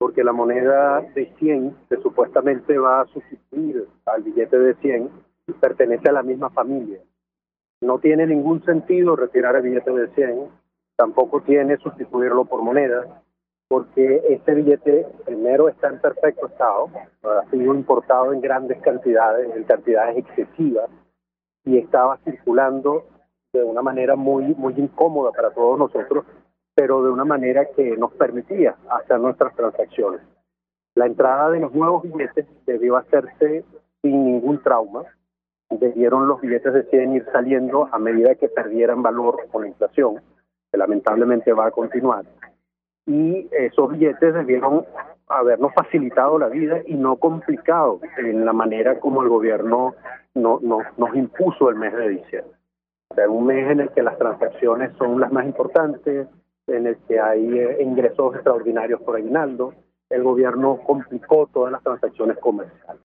porque la moneda de 100 que supuestamente va a sustituir al billete de 100 pertenece a la misma familia. No tiene ningún sentido retirar el billete de 100, tampoco tiene sustituirlo por moneda, porque este billete primero está en perfecto estado, ha sido importado en grandes cantidades, en cantidades excesivas, y estaba circulando de una manera muy incómoda para todos nosotros, pero de una manera que nos permitía hacer nuestras transacciones. La entrada de los nuevos billetes debió hacerse sin ningún trauma. Debieron los billetes de 100 ir saliendo a medida que perdieran valor con la inflación, que lamentablemente va a continuar. Y esos billetes debieron habernos facilitado la vida y no complicado en la manera como el gobierno nos impuso el mes de diciembre. O sea, un mes en el que las transacciones son las más importantes, en el que hay ingresos extraordinarios por aguinaldo, el gobierno complicó todas las transacciones comerciales.